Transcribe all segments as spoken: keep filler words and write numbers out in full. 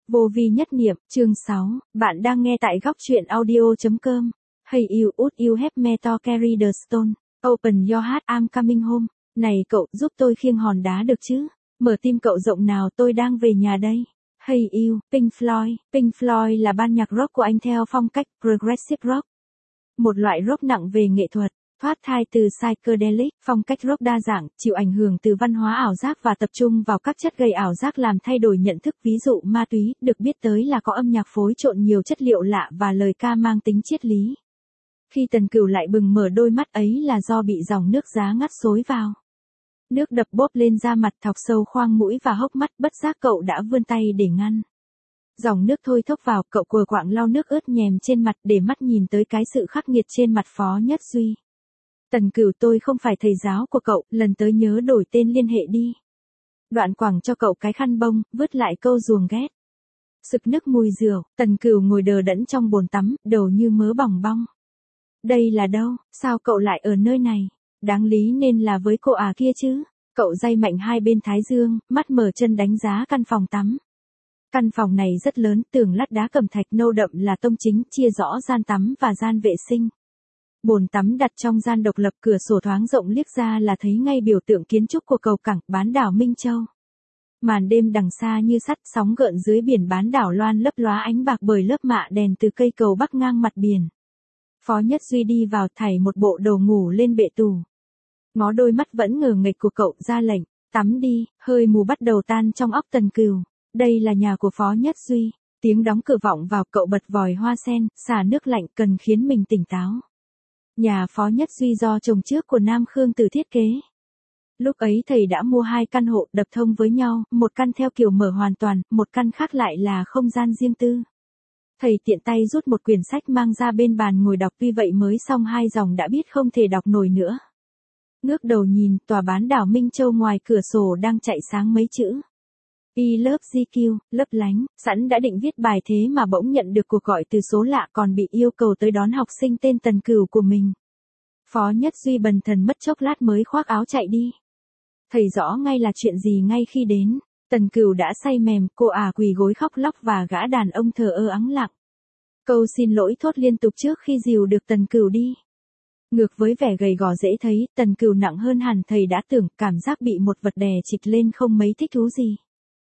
Vô vi nhất niệm, chương sáu, bạn đang nghe tại góc truyện audio chấm com. Hey you, would you have me to carry the stone? Open your heart, I'm coming home. Này cậu, giúp tôi khiêng hòn đá được chứ? Mở tim cậu rộng nào, tôi đang về nhà đây. Hey you, Pink Floyd. Pink Floyd là ban nhạc rock của Anh theo phong cách progressive rock. Một loại rock nặng về nghệ thuật, thoát thai từ psychedelic, phong cách rock đa dạng, chịu ảnh hưởng từ văn hóa ảo giác và tập trung vào các chất gây ảo giác làm thay đổi nhận thức, ví dụ ma túy, được biết tới là có âm nhạc phối trộn nhiều chất liệu lạ và lời ca mang tính triết lý. Khi Tần Cửu lại bừng mở đôi mắt ấy là do bị dòng nước giá ngắt xối vào. Nước đập bốp lên da mặt, thọc sâu khoang mũi và hốc mắt, bất giác cậu đã vươn tay để ngăn. Dòng nước thôi thốc vào, cậu cùa quạng lau nước ướt nhèm trên mặt để mắt nhìn tới cái sự khắc nghiệt trên mặt Phó Nhất Duy. Tần Cửu, tôi không phải thầy giáo của cậu, lần tới nhớ đổi tên liên hệ đi. Đoạn quẳng cho cậu cái khăn bông, vứt lại câu ruồng ghét. Sực nức mùi rượu, Tần Cửu ngồi đờ đẫn trong bồn tắm, đầu như mớ bòng bong. Đây là đâu, sao cậu lại ở nơi này? Đáng lý nên là với cô à kia chứ. Cậu day mạnh hai bên thái dương, mắt mở chân đánh giá căn phòng tắm. Căn phòng này rất lớn, tường lát đá cẩm thạch nâu đậm là tông chính, chia rõ gian tắm và gian vệ sinh. Bồn tắm đặt trong gian độc lập, cửa sổ thoáng rộng liếc ra là thấy ngay biểu tượng kiến trúc của cầu cảng bán đảo Minh Châu. Màn đêm đằng xa như sắt, sóng gợn dưới biển bán đảo loan lấp lóa ánh bạc bởi lớp mạ đèn từ cây cầu bắc ngang mặt biển. Phó Nhất Duy đi vào thảy một bộ đồ ngủ lên bệ tủ. Ngó đôi mắt vẫn ngờ nghệch của cậu, ra lệnh, tắm đi, hơi mù bắt đầu tan trong óc Tần Cửu. Đây là nhà của Phó Nhất Duy. Tiếng đóng cửa vọng vào, cậu bật vòi hoa sen, xả nước lạnh cần khiến mình tỉnh táo. Nhà Phó Nhất Duy do chồng trước của Nam Khương Tử thiết kế. Lúc ấy thầy đã mua hai căn hộ đập thông với nhau, một căn theo kiểu mở hoàn toàn, một căn khác lại là không gian riêng tư. Thầy tiện tay rút một quyển sách mang ra bên bàn ngồi đọc, tuy vậy mới xong hai dòng đã biết không thể đọc nổi nữa. Ngước đầu nhìn, tòa bán đảo Minh Châu ngoài cửa sổ đang chạy sáng mấy chữ. I love giê quy, lấp lánh, sẵn đã định viết bài thế mà bỗng nhận được cuộc gọi từ số lạ, còn bị yêu cầu tới đón học sinh tên Tần Cửu của mình. Phó Nhất Duy bần thần mất chốc lát mới khoác áo chạy đi. Thầy rõ ngay là chuyện gì ngay khi đến. Tần Cửu đã say mềm, cô à quỳ gối khóc lóc và gã đàn ông thờ ơ ắng lặng. Câu xin lỗi thốt liên tục trước khi dìu được Tần Cửu đi. Ngược với vẻ gầy gò dễ thấy, Tần Cửu nặng hơn hẳn thầy đã tưởng, cảm giác bị một vật đè trịch lên không mấy thích thú gì.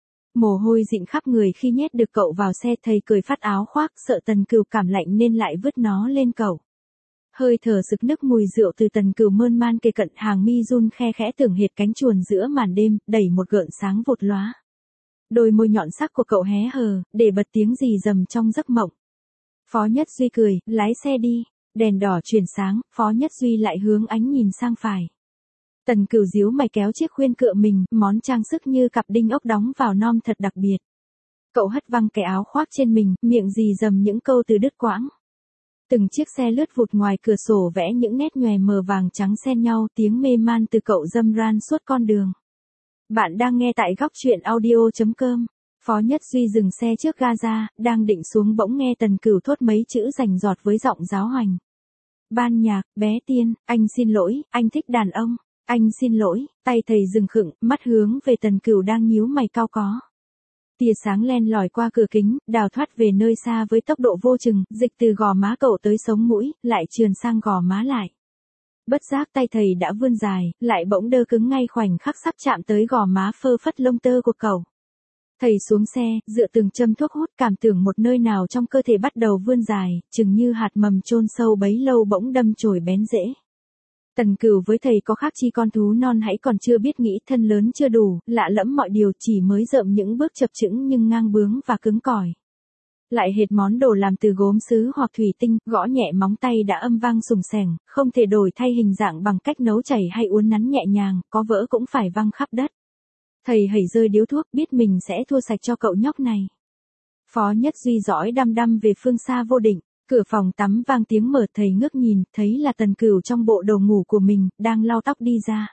Mồ hôi dịn khắp người khi nhét được cậu vào xe, thầy cười phát áo khoác, sợ Tần Cửu cảm lạnh nên lại vứt nó lên cậu. Hơi thở sực nức mùi rượu từ Tần Cửu mơn man kề cận, hàng mi run khe khẽ tưởng hệt cánh chuồn giữa màn đêm, đẩy một gợn sáng vụt lóa. Đôi môi nhọn sắc của cậu hé hờ, để bật tiếng rì rầm trong giấc mộng. Phó Nhất Duy cười, lái xe đi. Đèn đỏ chuyển sáng, Phó Nhất Duy lại hướng ánh nhìn sang phải. Tần Cửu díu mày kéo chiếc khuyên cựa mình, món trang sức như cặp đinh ốc đóng vào nom thật đặc biệt. Cậu hất văng cái áo khoác trên mình, miệng rì rầm những câu từ đứt quãng. Từng chiếc xe lướt vụt ngoài cửa sổ vẽ những nét nhòe mờ vàng trắng xen nhau, tiếng mê man từ cậu râm ran suốt con đường. Bạn đang nghe tại góc truyện audio chấm com. Phó Nhất Duy dừng xe trước ga ra, đang định xuống bỗng nghe Tần Cửu thốt mấy chữ rành rọt với giọng giáo hoành. Ban nhạc, bé Tiên, anh xin lỗi, anh thích đàn ông. Anh xin lỗi, tay thầy dừng khựng, mắt hướng về Tần Cửu đang nhíu mày cau có. Tia sáng len lỏi qua cửa kính, đào thoát về nơi xa với tốc độ vô chừng, dịch từ gò má cậu tới sống mũi, lại trườn sang gò má lại. Bất giác tay thầy đã vươn dài, lại bỗng đơ cứng ngay khoảnh khắc sắp chạm tới gò má phơ phất lông tơ của cậu. Thầy xuống xe, dựa từng châm thuốc hút, cảm tưởng một nơi nào trong cơ thể bắt đầu vươn dài, chừng như hạt mầm chôn sâu bấy lâu bỗng đâm chồi bén rễ. Tần Cửu với thầy có khác chi con thú non hãy còn chưa biết nghĩ, thân lớn chưa đủ, lạ lẫm mọi điều, chỉ mới rợm những bước chập chững nhưng ngang bướng và cứng cỏi. Lại hệt món đồ làm từ gốm sứ hoặc thủy tinh, gõ nhẹ móng tay đã âm vang sùng sẻng, không thể đổi thay hình dạng bằng cách nấu chảy hay uốn nắn nhẹ nhàng, có vỡ cũng phải văng khắp đất. Thầy hẩy rơi điếu thuốc, biết mình sẽ thua sạch cho cậu nhóc này. Phó Nhất Duy dõi đăm đăm về phương xa vô định. Cửa phòng tắm vang tiếng mở, thầy ngước nhìn, thấy là Tần Cửu trong bộ đồ ngủ của mình, đang lau tóc đi ra.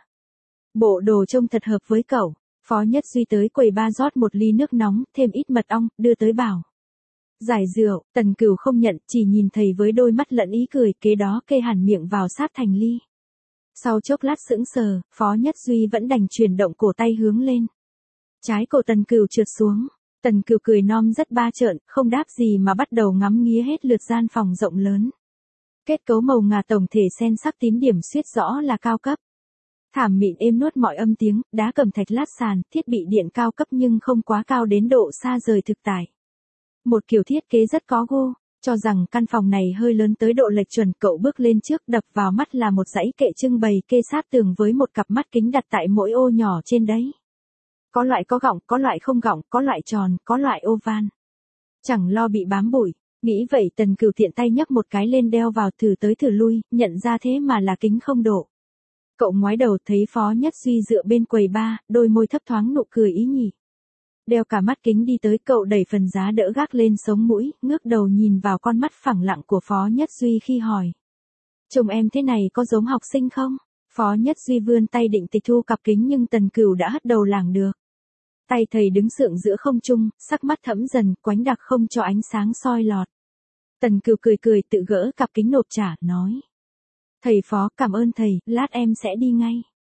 Bộ đồ trông thật hợp với cậu. Phó Nhất Duy tới quầy ba rót một ly nước nóng, thêm ít mật ong, đưa tới bảo. Giải rượu, Tần Cửu không nhận, chỉ nhìn thầy với đôi mắt lẫn ý cười, kế đó kê hẳn miệng vào sát thành ly. Sau chốc lát sững sờ, Phó Nhất Duy vẫn đành chuyển động cổ tay hướng lên. Trái cổ Tần Cửu trượt xuống. Tần Cửu cười nom rất ba trợn, không đáp gì mà bắt đầu ngắm nghía hết lượt gian phòng rộng lớn. Kết cấu màu ngà tổng thể sen sắc tím điểm suýt rõ là cao cấp. Thảm mịn êm nuốt mọi âm tiếng, đá cẩm thạch lát sàn, thiết bị điện cao cấp nhưng không quá cao đến độ xa rời thực tại. Một kiểu thiết kế rất có gu, cho rằng căn phòng này hơi lớn tới độ lệch chuẩn, cậu bước lên trước, đập vào mắt là một dãy kệ trưng bày kê sát tường với một cặp mắt kính đặt tại mỗi ô nhỏ trên đấy. Có loại có gọng, có loại không gọng, có loại tròn, có loại oval. Chẳng lo bị bám bụi, nghĩ vậy Tần Cửu tiện tay nhấc một cái lên đeo vào, thử tới thử lui, nhận ra thế mà là kính không độ. Cậu ngoái đầu thấy Phó Nhất Duy dựa bên quầy bar, đôi môi thấp thoáng nụ cười ý nhỉ. Đeo cả mắt kính đi tới, cậu đẩy phần giá đỡ gác lên sống mũi, ngước đầu nhìn vào con mắt phẳng lặng của Phó Nhất Duy khi hỏi. Trông em thế này có giống học sinh không? Phó Nhất Duy vươn tay định tịch thu cặp kính nhưng Tần Cửu đã hất đầu lảng được. Tay thầy đứng sượng giữa không trung, sắc mắt thẫm dần, quánh đặc không cho ánh sáng soi lọt. Tần Cửu cười cười tự gỡ cặp kính nộp trả, nói. Thầy Phó, cảm ơn thầy, lát em sẽ đi ngay.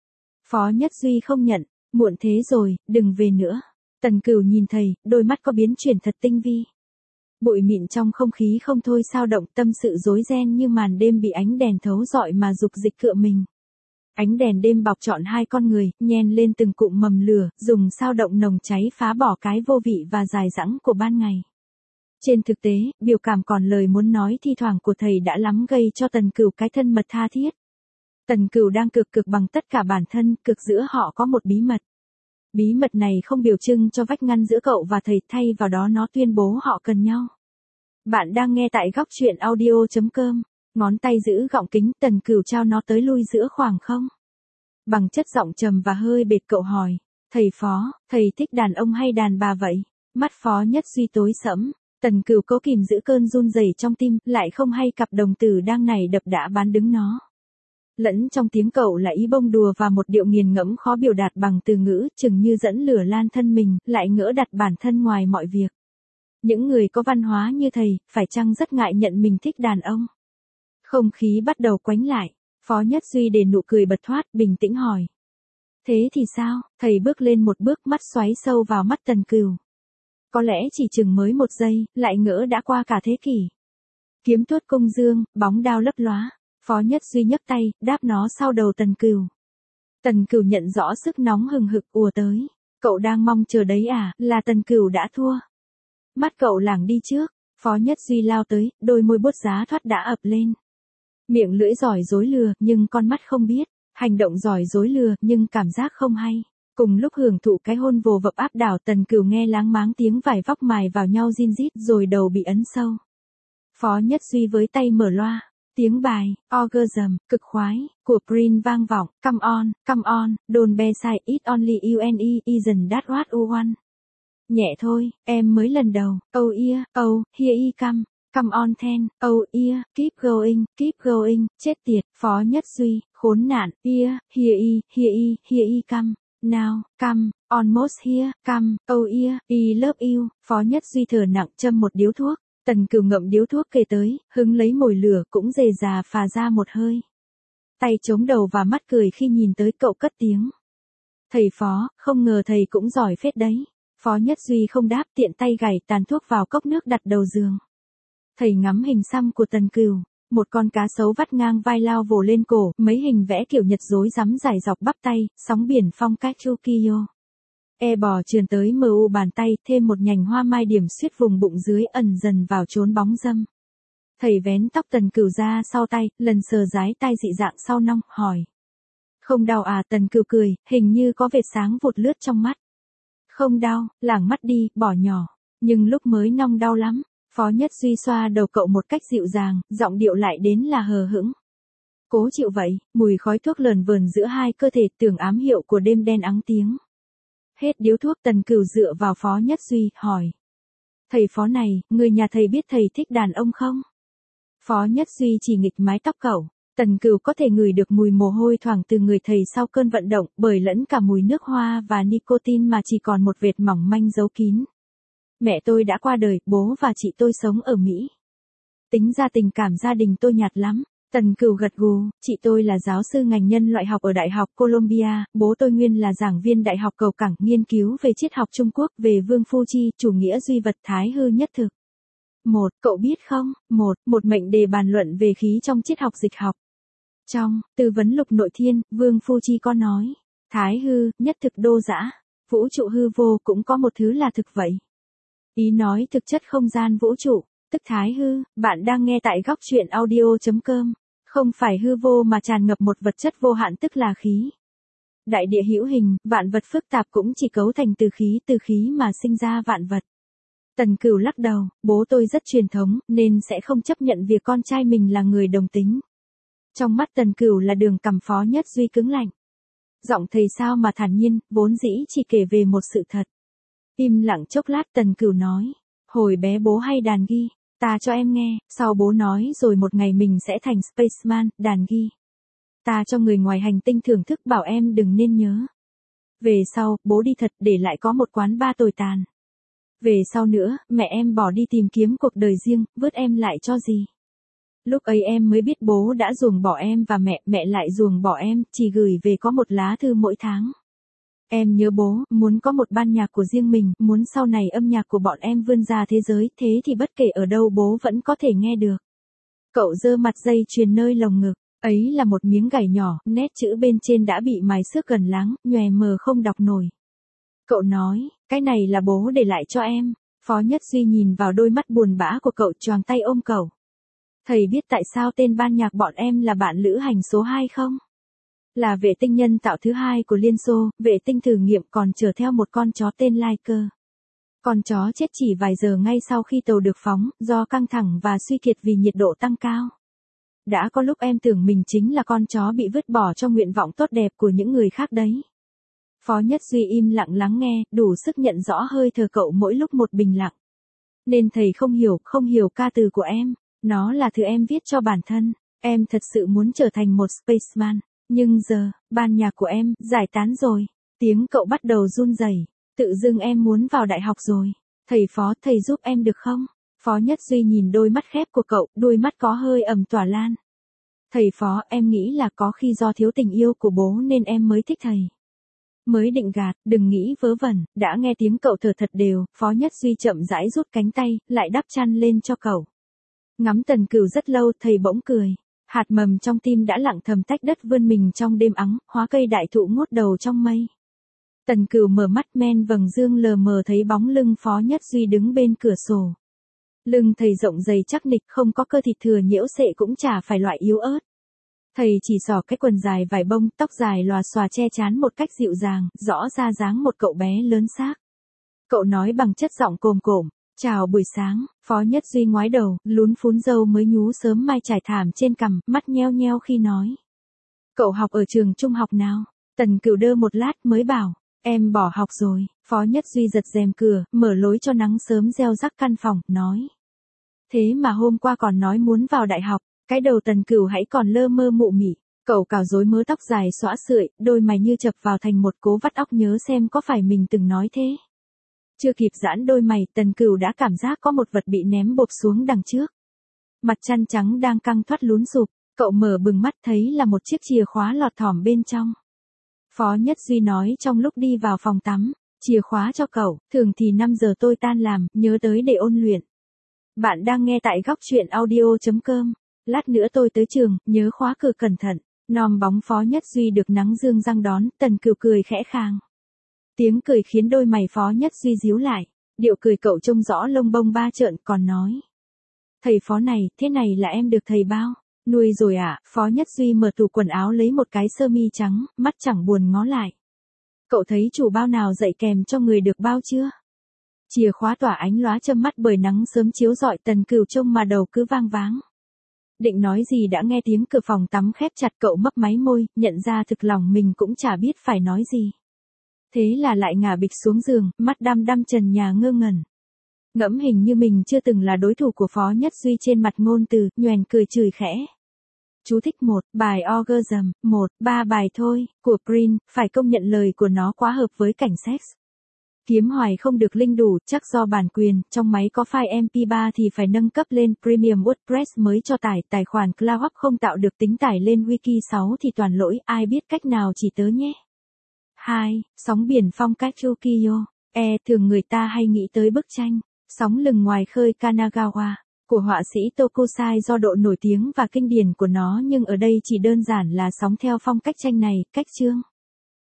Phó Nhất Duy không nhận, muộn thế rồi, đừng về nữa. Tần Cửu nhìn thầy, đôi mắt có biến chuyển thật tinh vi. Bụi mịn trong không khí không thôi sao động, tâm sự rối ren như màn đêm bị ánh đèn thấu rọi mà dục dịch cựa mình. Ánh đèn đêm bọc trọn hai con người, nhen lên từng cụm mầm lửa, dùng sao động nồng cháy phá bỏ cái vô vị và dài dẳng của ban ngày. Trên thực tế, biểu cảm còn lời muốn nói thi thoảng của thầy đã lắm gây cho Tần Cửu cái thân mật tha thiết. Tần Cửu đang cực cực bằng tất cả bản thân, cực giữa họ có một bí mật. Bí mật này không biểu trưng cho vách ngăn giữa cậu và thầy, thay vào đó nó tuyên bố họ cần nhau. Bạn đang nghe tại góc truyện audio chấm com. Ngón tay giữ gọng kính, Tần Cửu trao nó tới lui giữa khoảng không. Bằng chất giọng trầm và hơi bệt cậu hỏi. Thầy Phó, thầy thích đàn ông hay đàn bà vậy? Mắt Phó Nhất Duy tối sẫm. Tần Cửu cố kìm giữ cơn run rẩy trong tim, lại không hay cặp đồng tử đang nảy đập đã bán đứng nó. Lẫn trong tiếng cậu là ý bông đùa và một điệu nghiền ngẫm khó biểu đạt bằng từ ngữ, chừng như dẫn lửa lan thân mình, lại ngỡ đặt bản thân ngoài mọi việc. Những người có văn hóa như thầy, phải chăng rất ngại nhận mình thích đàn ông? Không khí bắt đầu quánh lại, Phó Nhất Duy để nụ cười bật thoát, bình tĩnh hỏi. Thế thì sao? Thầy bước lên một bước, mắt xoáy sâu vào mắt Tần Cửu. Có lẽ chỉ chừng mới một giây, lại ngỡ đã qua cả thế kỷ. Kiếm tuốt cung dương, bóng đao lấp lóa. Phó Nhất Duy nhấc tay, đáp nó sau đầu Tần Cửu. Tần Cửu nhận rõ sức nóng hừng hực ùa tới. Cậu đang mong chờ đấy à, là Tần Cửu đã thua. Mắt cậu lảng đi trước, Phó Nhất Duy lao tới, đôi môi buốt giá thoát đã ập lên. Miệng lưỡi giỏi dối lừa, nhưng con mắt không biết. Hành động giỏi dối lừa, nhưng cảm giác không hay. Cùng lúc hưởng thụ cái hôn vồ vập áp đảo, Tần Cửu nghe láng máng tiếng vải vóc mài vào nhau rin rít, rồi đầu bị ấn sâu. Phó Nhất Duy với tay mở loa. Tiếng bài, orgasm, cực khoái, của Prince vang vọng, come on, come on, don't be shy, it only you and me, isn't that what you want? Nhẹ thôi, em mới lần đầu, oh yeah, oh, here he come, come on then, oh yeah, keep going, keep going, chết tiệt, Phó Nhất Duy, khốn nạn, yeah, here he, here he, here he come, now, come, almost here, come, oh yeah, I love you, Phó Nhất Duy thở nặng châm một điếu thuốc. Tần Cửu ngậm điếu thuốc kề tới, hứng lấy mồi lửa cũng dề dà phà ra một hơi. Tay chống đầu và mắt cười khi nhìn tới cậu cất tiếng. Thầy Phó, không ngờ thầy cũng giỏi phết đấy. Phó Nhất Duy không đáp, tiện tay gảy tàn thuốc vào cốc nước đặt đầu giường. Thầy ngắm hình xăm của Tần Cửu, một con cá sấu vắt ngang vai lao vồ lên cổ, mấy hình vẽ kiểu Nhật rối rắm dài dọc bắp tay, sóng biển phong cách Tokyo. E bò trườn tới mờ u bàn tay, thêm một nhành hoa mai điểm xuyết vùng bụng dưới, ẩn dần vào chốn bóng dâm. Thầy vén tóc Tần Cửu ra sau tay, lần sờ dái tai dị dạng sau nong, hỏi. Không đau à? Tần Cửu cười, hình như có vệt sáng vụt lướt trong mắt. Không đau, lảng mắt đi, bỏ nhỏ. Nhưng lúc mới nong đau lắm. Phó Nhất Duy xoa đầu cậu một cách dịu dàng, giọng điệu lại đến là hờ hững. Cố chịu vậy, mùi khói thuốc lờn vờn giữa hai cơ thể, tưởng ám hiệu của đêm đen ắng tiếng. Hết điếu thuốc, Tần Cửu dựa vào Phó Nhất Duy, hỏi. Thầy Phó này, người nhà thầy biết thầy thích đàn ông không? Phó Nhất Duy chỉ nghịch mái tóc cậu. Tần Cửu có thể ngửi được mùi mồ hôi thoảng từ người thầy sau cơn vận động, bởi lẫn cả mùi nước hoa và nicotine mà chỉ còn một vệt mỏng manh giấu kín. Mẹ tôi đã qua đời, bố và chị tôi sống ở Mỹ. Tính ra tình cảm gia đình tôi nhạt lắm. Tần Cửu gật gù, chị tôi là giáo sư ngành nhân loại học ở Đại học Columbia, bố tôi nguyên là giảng viên Đại học Cầu Cảng, nghiên cứu về triết học Trung Quốc, về Vương Phu Chi, chủ nghĩa duy vật thái hư nhất thực. Một, cậu biết không, một, một mệnh đề bàn luận về khí trong triết học dịch học. Trong, tư vấn lục nội thiên, Vương Phu Chi có nói, thái hư, nhất thực đô dã, vũ trụ hư vô cũng có một thứ là thực vậy. Ý nói thực chất không gian vũ trụ, tức thái hư, bạn đang nghe tại góc truyện audio.com, không phải hư vô mà tràn ngập một vật chất vô hạn tức là khí. Đại địa hữu hình, vạn vật phức tạp cũng chỉ cấu thành từ khí, từ khí mà sinh ra vạn vật. Tần Cửu lắc đầu, bố tôi rất truyền thống, nên sẽ không chấp nhận việc con trai mình là người đồng tính. Trong mắt Tần Cửu là Đường Cằm Phó Nhất Duy cứng lạnh. Giọng thầy sao mà thản nhiên, vốn dĩ chỉ kể về một sự thật. Im lặng chốc lát Tần Cửu nói, hồi bé bố hay đàn ghi, ta cho em nghe, sau bố nói rồi một ngày mình sẽ thành spaceman, đàn ghi. Ta cho người ngoài hành tinh thưởng thức bảo em đừng nên nhớ. Về sau, bố đi thật để lại có một quán bar tồi tàn. Về sau nữa, mẹ em bỏ đi tìm kiếm cuộc đời riêng, vứt em lại cho gì. Lúc ấy em mới biết bố đã ruồng bỏ em và mẹ, mẹ lại ruồng bỏ em, chỉ gửi về có một lá thư mỗi tháng. Em nhớ bố, muốn có một ban nhạc của riêng mình, muốn sau này âm nhạc của bọn em vươn ra thế giới, thế thì bất kể ở đâu bố vẫn có thể nghe được. Cậu giơ mặt dây chuyền nơi lồng ngực, ấy là một miếng gảy nhỏ, nét chữ bên trên đã bị mài xước gần láng, nhòe mờ không đọc nổi. Cậu nói, cái này là bố để lại cho em. Phó Nhất Duy nhìn vào đôi mắt buồn bã của cậu, choàng tay ôm cậu. Thầy biết tại sao tên ban nhạc bọn em là bạn lữ hành số hai không? Là vệ tinh nhân tạo thứ hai của Liên Xô, vệ tinh thử nghiệm còn chở theo một con chó tên Laika. Con chó chết chỉ vài giờ ngay sau khi tàu được phóng, do căng thẳng và suy kiệt vì nhiệt độ tăng cao. Đã có lúc em tưởng mình chính là con chó bị vứt bỏ cho nguyện vọng tốt đẹp của những người khác đấy. Phó Nhất Duy im lặng lắng nghe, đủ sức nhận rõ hơi thở cậu mỗi lúc một bình lặng. Nên thầy không hiểu, không hiểu ca từ của em, nó là thứ em viết cho bản thân, em thật sự muốn trở thành một spaceman, nhưng giờ, ban nhạc của em, giải tán rồi, tiếng cậu bắt đầu run rẩy, tự dưng em muốn vào đại học rồi, thầy Phó, thầy giúp em được không? Phó Nhất Duy nhìn đôi mắt khép của cậu, đôi mắt có hơi ẩm tỏa lan. Thầy Phó, em nghĩ là có khi do thiếu tình yêu của bố nên em mới thích thầy. Mới định gạt, đừng nghĩ vớ vẩn, đã nghe tiếng cậu thở thật đều, Phó Nhất Duy chậm rãi rút cánh tay, lại đắp chăn lên cho cậu. Ngắm Tần Cửu rất lâu, thầy bỗng cười. Hạt mầm trong tim đã lặng thầm tách đất vươn mình trong đêm ắng, hóa cây đại thụ ngút đầu trong mây. Tần Cửu mở mắt men vầng dương lờ mờ thấy bóng lưng Phó Nhất Duy đứng bên cửa sổ. Lưng thầy rộng dày chắc nịch, không có cơ thịt thừa nhiễu sệ cũng chả phải loại yếu ớt. Thầy chỉ xỏ cái quần dài vải bông, tóc dài lòa xòa che chán một cách dịu dàng, rõ ra dáng một cậu bé lớn xác. Cậu nói bằng chất giọng cồm cổm, chào buổi sáng. Phó Nhất Duy ngoái đầu, lún phún râu mới nhú sớm mai trải thảm trên cằm, mắt nheo nheo khi nói. Cậu học ở trường trung học nào? Tần Cửu đơ một lát mới bảo, em bỏ học rồi. Phó Nhất Duy giật rèm cửa, mở lối cho nắng sớm gieo rắc căn phòng, nói. Thế mà hôm qua còn nói muốn vào đại học. Cái đầu Tần Cửu hãy còn lơ mơ mụ mị, cậu cào rối mớ tóc dài xõa sượi, đôi mày như chập vào thành một cố vắt óc nhớ xem có phải mình từng nói thế. Chưa kịp giãn đôi mày, Tần Cửu đã cảm giác có một vật bị ném bộp xuống đằng trước. Mặt chăn trắng đang căng thoát lún sụp, cậu mở bừng mắt thấy là một chiếc chìa khóa lọt thỏm bên trong. Phó Nhất Duy nói trong lúc đi vào phòng tắm, chìa khóa cho cậu, thường thì năm giờ tôi tan làm, nhớ tới để ôn luyện. Bạn đang nghe tại góc truyện audio.com. Lát nữa tôi tới trường, nhớ khóa cửa cẩn thận. Nòm bóng Phó Nhất Duy được nắng dương răng đón, Tần Cửu cười khẽ khàng. Tiếng cười khiến đôi mày Phó Nhất Duy díu lại, điệu cười cậu trông rõ lông bông ba trợn, còn nói. Thầy Phó này, thế này là em được thầy bao, nuôi rồi à? Phó Nhất Duy mở tủ quần áo lấy một cái sơ mi trắng, mắt chẳng buồn ngó lại. Cậu thấy chủ bao nào dạy kèm cho người được bao chưa? Chìa khóa tỏa ánh lóa châm mắt bởi nắng sớm chiếu rọi, Tần Cửu trông mà đầu cứ vang váng. Định nói gì đã nghe tiếng cửa phòng tắm khép chặt, cậu mấp máy môi, nhận ra thực lòng mình cũng chả biết phải nói gì. Thế là lại ngả bịch xuống giường, mắt đăm đăm trần nhà ngơ ngẩn. Ngẫm hình như mình chưa từng là đối thủ của Phó Nhất Duy trên mặt ngôn từ, nhoẻn cười chửi khẽ. Chú thích một, bài Orgasm, một, ba bài thôi, của Prince, phải công nhận lời của nó quá hợp với cảnh sex. Kiếm hoài không được linh đủ, chắc do bản quyền, trong máy có file em pê ba thì phải nâng cấp lên Premium WordPress mới cho tải, tài khoản CloudHub không tạo được tính tải lên Wiki sáu thì toàn lỗi, ai biết cách nào chỉ tớ nhé. hai. Sóng biển phong cách Ukiyo. E. Thường người ta hay nghĩ tới bức tranh Sóng lừng ngoài khơi Kanagawa của họa sĩ Tokosai do độ nổi tiếng và kinh điển của nó, nhưng ở đây chỉ đơn giản là sóng theo phong cách tranh này, cách chương.